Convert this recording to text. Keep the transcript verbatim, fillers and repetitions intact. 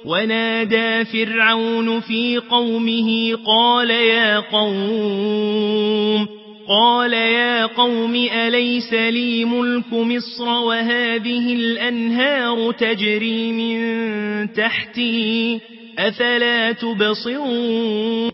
ونادى فرعون في قومه قال يا قوم قال يا قوم أليس لي ملك مصر وهذه الأنهار تجري من تحتي أفلا تبصرون